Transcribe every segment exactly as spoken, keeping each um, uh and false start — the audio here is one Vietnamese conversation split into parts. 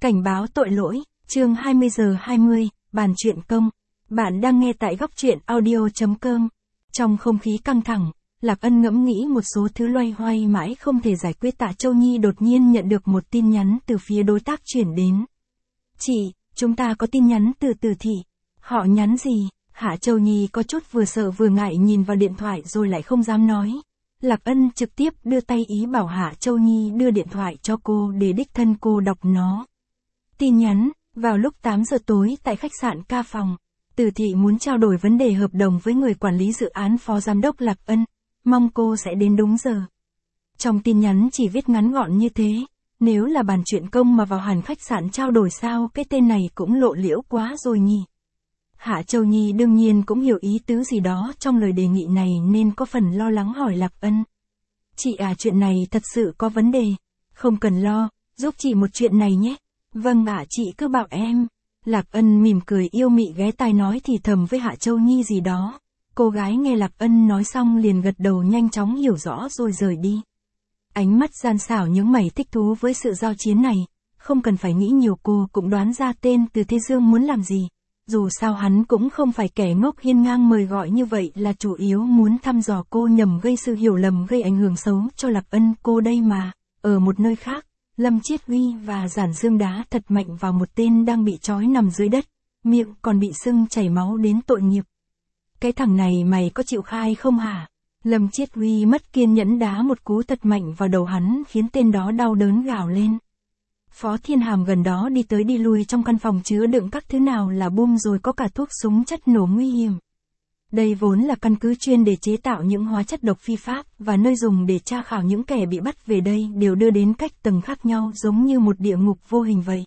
Cảnh báo tội lỗi, chương hai mươi giờ hai mươi, bàn chuyện công. Bạn đang nghe tại góc truyện audio chấm com. Trong không khí căng thẳng, Lạc Ân ngẫm nghĩ một số thứ loay hoay mãi không thể giải quyết. Tạ Châu Nhi đột nhiên nhận được một tin nhắn từ phía đối tác chuyển đến. Chị, chúng ta có tin nhắn từ Từ Thị. Họ nhắn gì? Hạ Châu Nhi có chút vừa sợ vừa ngại nhìn vào điện thoại rồi lại không dám nói. Lạc Ân trực tiếp đưa tay ý bảo Hạ Châu Nhi đưa điện thoại cho cô để đích thân cô đọc nó. Tin nhắn, vào lúc tám giờ tối tại khách sạn Ca Phòng, Từ Thị muốn trao đổi vấn đề hợp đồng với người quản lý dự án Phó Giám đốc Lạc Ân, mong cô sẽ đến đúng giờ. Trong tin nhắn chỉ viết ngắn gọn như thế, nếu là bàn chuyện công mà vào hẳn khách sạn trao đổi sao, cái tên này cũng lộ liễu quá rồi nhỉ. Hạ Châu Nhi đương nhiên cũng hiểu ý tứ gì đó trong lời đề nghị này nên có phần lo lắng hỏi Lạc Ân. Chị à, chuyện này thật sự có vấn đề. Không cần lo, giúp chị một chuyện này nhé. Vâng ạ, chị cứ bảo em. Lạc Ân mỉm cười yêu mị ghé tai nói thì thầm với Hạ Châu Nhi gì đó. Cô gái nghe Lạc Ân nói xong liền gật đầu nhanh chóng hiểu rõ rồi rời đi. Ánh mắt gian xảo nhướng mày thích thú với sự giao chiến này. Không cần phải nghĩ nhiều, cô cũng đoán ra tên Từ Thế Dương muốn làm gì. Dù sao hắn cũng không phải kẻ ngốc hiên ngang, mời gọi như vậy là chủ yếu muốn thăm dò cô nhằm gây sự hiểu lầm, gây ảnh hưởng xấu cho Lạc Ân cô đây mà. Ở một nơi khác, Lâm Chiết Huy và Giản Dương đá thật mạnh vào một tên đang bị trói nằm dưới đất, miệng còn bị sưng chảy máu đến tội nghiệp. Cái thằng này mày có chịu khai không hả? Lâm Chiết Huy mất kiên nhẫn đá một cú thật mạnh vào đầu hắn khiến tên đó đau đớn gào lên. Phó Thiên Hàm gần đó đi tới đi lui trong căn phòng chứa đựng các thứ nào là bom rồi có cả thuốc súng chất nổ nguy hiểm. Đây vốn là căn cứ chuyên để chế tạo những hóa chất độc phi pháp và nơi dùng để tra khảo những kẻ bị bắt về đây đều đưa đến cách tầng khác nhau giống như một địa ngục vô hình vậy.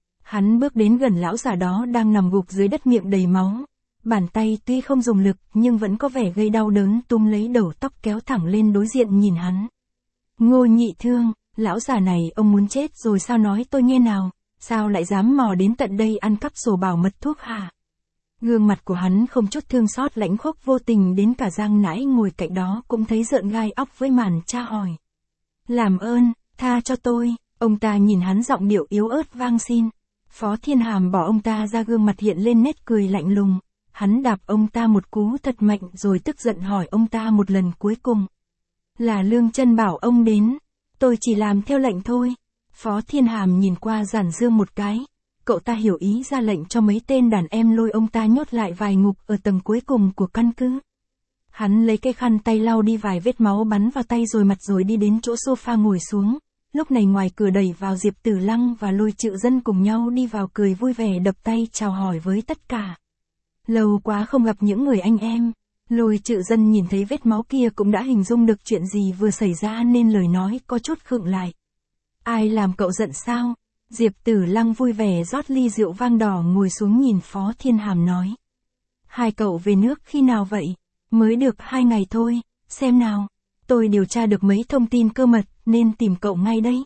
Hắn bước đến gần lão già đó đang nằm gục dưới đất miệng đầy máu. Bàn tay tuy không dùng lực nhưng vẫn có vẻ gây đau đớn, túm lấy đầu tóc kéo thẳng lên đối diện nhìn hắn. Ngô Nhị Thương, lão già này ông muốn chết rồi sao, nói tôi nghe nào, sao lại dám mò đến tận đây ăn cắp sổ bảo mật thuốc hả? Gương mặt của hắn không chút thương xót, lãnh khốc vô tình đến cả Giang Nãi ngồi cạnh đó cũng thấy rợn gai óc với màn tra hỏi. Làm ơn, tha cho tôi, ông ta nhìn hắn giọng điệu yếu ớt vang xin. Phó Thiên Hàm bỏ ông ta ra, gương mặt hiện lên nét cười lạnh lùng. Hắn đạp ông ta một cú thật mạnh rồi tức giận hỏi ông ta một lần cuối cùng. Là Lương Chân bảo ông đến. Tôi chỉ làm theo lệnh thôi. Phó Thiên Hàm nhìn qua Giản Dương một cái. Cậu ta hiểu ý ra lệnh cho mấy tên đàn em lôi ông ta nhốt lại vài ngục ở tầng cuối cùng của căn cứ. Hắn lấy cái khăn tay lau đi vài vết máu bắn vào tay rồi mặt rồi đi đến chỗ sofa ngồi xuống. Lúc này ngoài cửa đẩy vào Diệp Tử Lăng và Lôi Trự Dân cùng nhau đi vào, cười vui vẻ đập tay chào hỏi với tất cả. Lâu quá không gặp những người anh em. Lôi Trự Dân nhìn thấy vết máu kia cũng đã hình dung được chuyện gì vừa xảy ra nên lời nói có chút khựng lại. Ai làm cậu giận sao? Diệp Tử Lăng vui vẻ rót ly rượu vang đỏ ngồi xuống nhìn Phó Thiên Hàm nói. Hai cậu về nước khi nào vậy? Mới được hai ngày thôi, xem nào. Tôi điều tra được mấy thông tin cơ mật nên tìm cậu ngay đấy.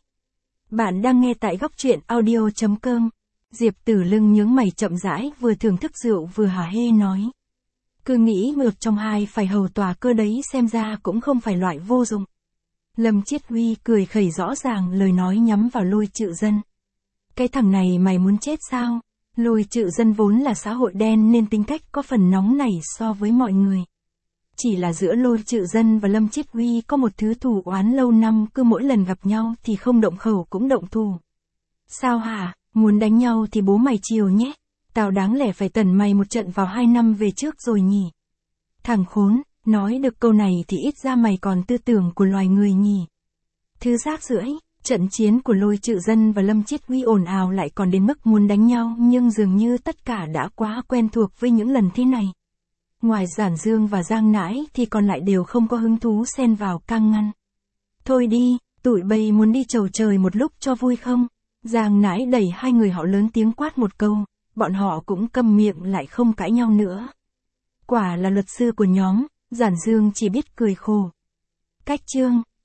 Bạn đang nghe tại góc truyện audio chấm com. Diệp Tử Lăng nhướng mày chậm rãi, vừa thưởng thức rượu vừa hả hê nói. Cứ nghĩ một trong hai phải hầu tòa cơ đấy, xem ra cũng không phải loại vô dụng. Lâm Chiết Huy cười khẩy, rõ ràng lời nói nhắm vào Lôi Trự Dân. Cái thằng này mày muốn chết sao? Lôi Trự Dân vốn là xã hội đen nên tính cách có phần nóng nảy so với mọi người. Chỉ là giữa Lôi Trự Dân và Lâm Chiết Huy có một thứ thù oán lâu năm, cứ mỗi lần gặp nhau thì không động khẩu cũng động thù. Sao hả? Muốn đánh nhau thì bố mày chiều nhé. Tao đáng lẽ phải tẩn mày một trận vào hai năm về trước rồi nhỉ. Thằng khốn, nói được câu này thì ít ra mày còn tư tưởng của loài người nhỉ. Thứ rác rưởi. Trận chiến của Lôi Trự Dân và Lâm Chiết Huy ồn ào lại còn đến mức muốn đánh nhau, nhưng dường như tất cả đã quá quen thuộc với những lần thế này. Ngoài Giản Dương và Giang Nãi thì còn lại đều không có hứng thú xen vào can ngăn. Thôi đi, tụi bay muốn đi chầu trời một lúc cho vui không? Giang Nãi đẩy hai người họ lớn tiếng quát một câu, bọn họ cũng câm miệng lại không cãi nhau nữa. Quả là luật sư của nhóm, Giản Dương chỉ biết cười khổ. Cách chương